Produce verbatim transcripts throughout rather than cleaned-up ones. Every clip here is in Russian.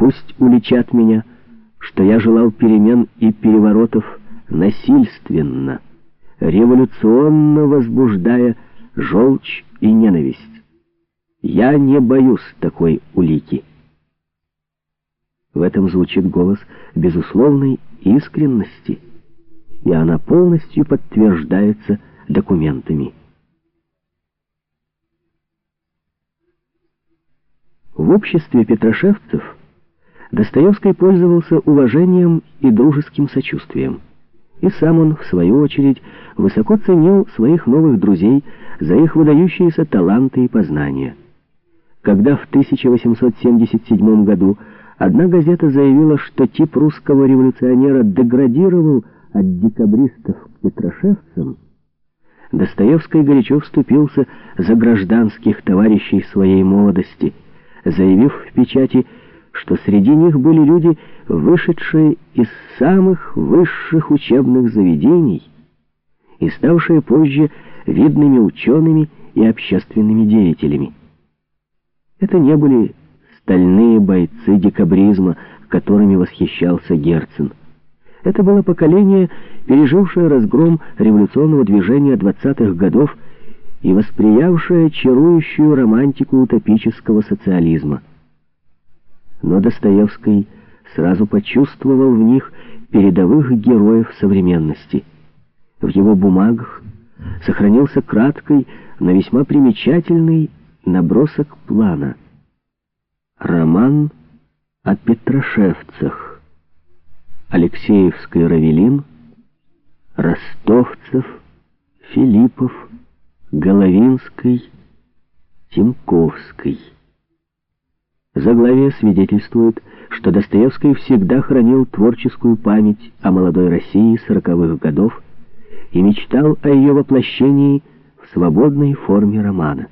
Пусть уличат меня, что я желал перемен и переворотов насильственно, революционно возбуждая желчь и ненависть. Я не боюсь такой улики. В этом звучит голос безусловной искренности, и она полностью подтверждается документами. В обществе петрошевцев Достоевский пользовался уважением и дружеским сочувствием. И сам он, в свою очередь, высоко ценил своих новых друзей за их выдающиеся таланты и познания. Когда в тысяча восемьсот семьдесят седьмом году одна газета заявила, что тип русского революционера деградировал от декабристов к петрошевцам, Достоевский горячо вступился за гражданских товарищей своей молодости, заявив в печати, что среди них были люди, вышедшие из самых высших учебных заведений и ставшие позже видными учеными и общественными деятелями. Это не были стальные бойцы декабризма, которыми восхищался Герцен. Это было поколение, пережившее разгром революционного движения двадцатых годов и восприявшее чарующую романтику утопического социализма. Но Достоевский сразу почувствовал в них передовых героев современности. В его бумагах сохранился краткий, но весьма примечательный набросок плана. Роман о петрошевцах. Алексеевский Равелин, Ростовцев, Филиппов, Головинский, Тимковский. Заглавие свидетельствует, что Достоевский всегда хранил творческую память о молодой России сороковых годов и мечтал о ее воплощении в свободной форме романа.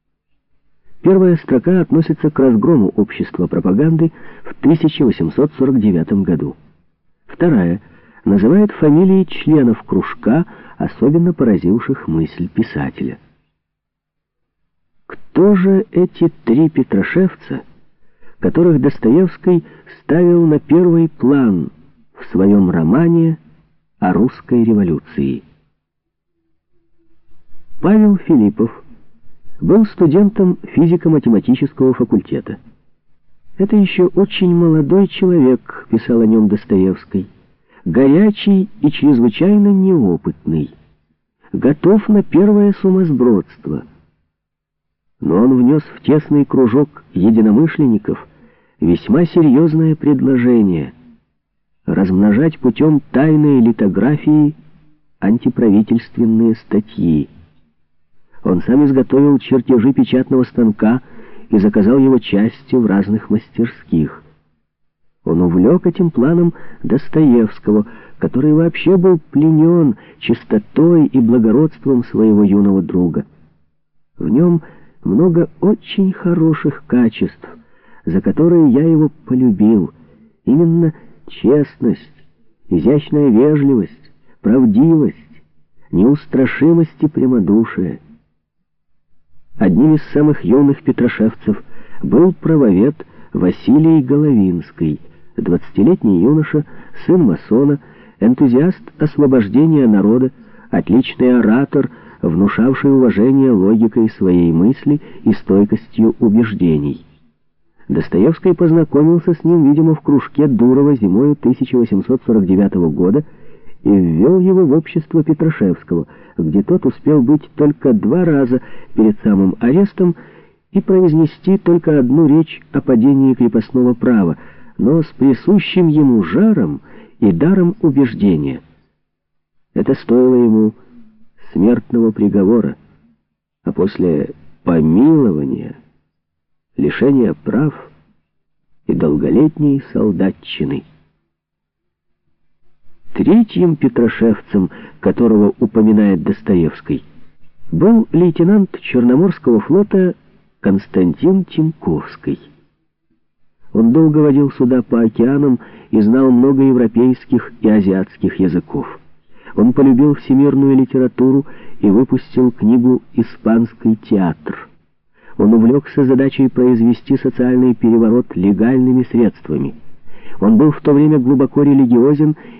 Первая строка относится к разгрому общества пропаганды в тысяча восемьсот сорок девятом году. Вторая называет фамилии членов кружка, особенно поразивших мысль писателя. Кто же эти три петрошевца, которых Достоевский ставил на первый план в своем романе о русской революции? Павел Филиппов был студентом физико-математического факультета. «Это еще очень молодой человек», — писал о нем Достоевский, «горячий и чрезвычайно неопытный, готов на первое сумасбродство». Но он внес в тесный кружок единомышленников весьма серьезное предложение — размножать путем тайной литографии антиправительственные статьи. Он сам изготовил чертежи печатного станка и заказал его части в разных мастерских. Он увлек этим планом Достоевского, который вообще был пленен чистотой и благородством своего юного друга. В нем много очень хороших качеств, за которые я его полюбил. Именно честность, изящная вежливость, правдивость, неустрашимость и прямодушие. Одним из самых юных петрошевцев был правовед Василий Головинский, двадцатилетний юноша, сын масона, энтузиаст освобождения народа, отличный оратор, внушавший уважение логикой своей мысли и стойкостью убеждений. Достоевский познакомился с ним, видимо, в кружке Дурова зимой тысяча восемьсот сорок девятого года и ввел его в общество Петрошевского, где тот успел быть только два раза перед самым арестом и произнести только одну речь о падении крепостного права, но с присущим ему жаром и даром убеждения. Это стоило ему смертного приговора, а после помилования, лишения прав и долголетней солдатчины. Третьим петрошевцем, которого упоминает Достоевский, был лейтенант Черноморского флота Константин Тимковский. Он долго водил суда по океанам и знал много европейских и азиатских языков. Он полюбил всемирную литературу и выпустил книгу «Испанский театр». Он увлекся задачей произвести социальный переворот легальными средствами. Он был в то время глубоко религиозен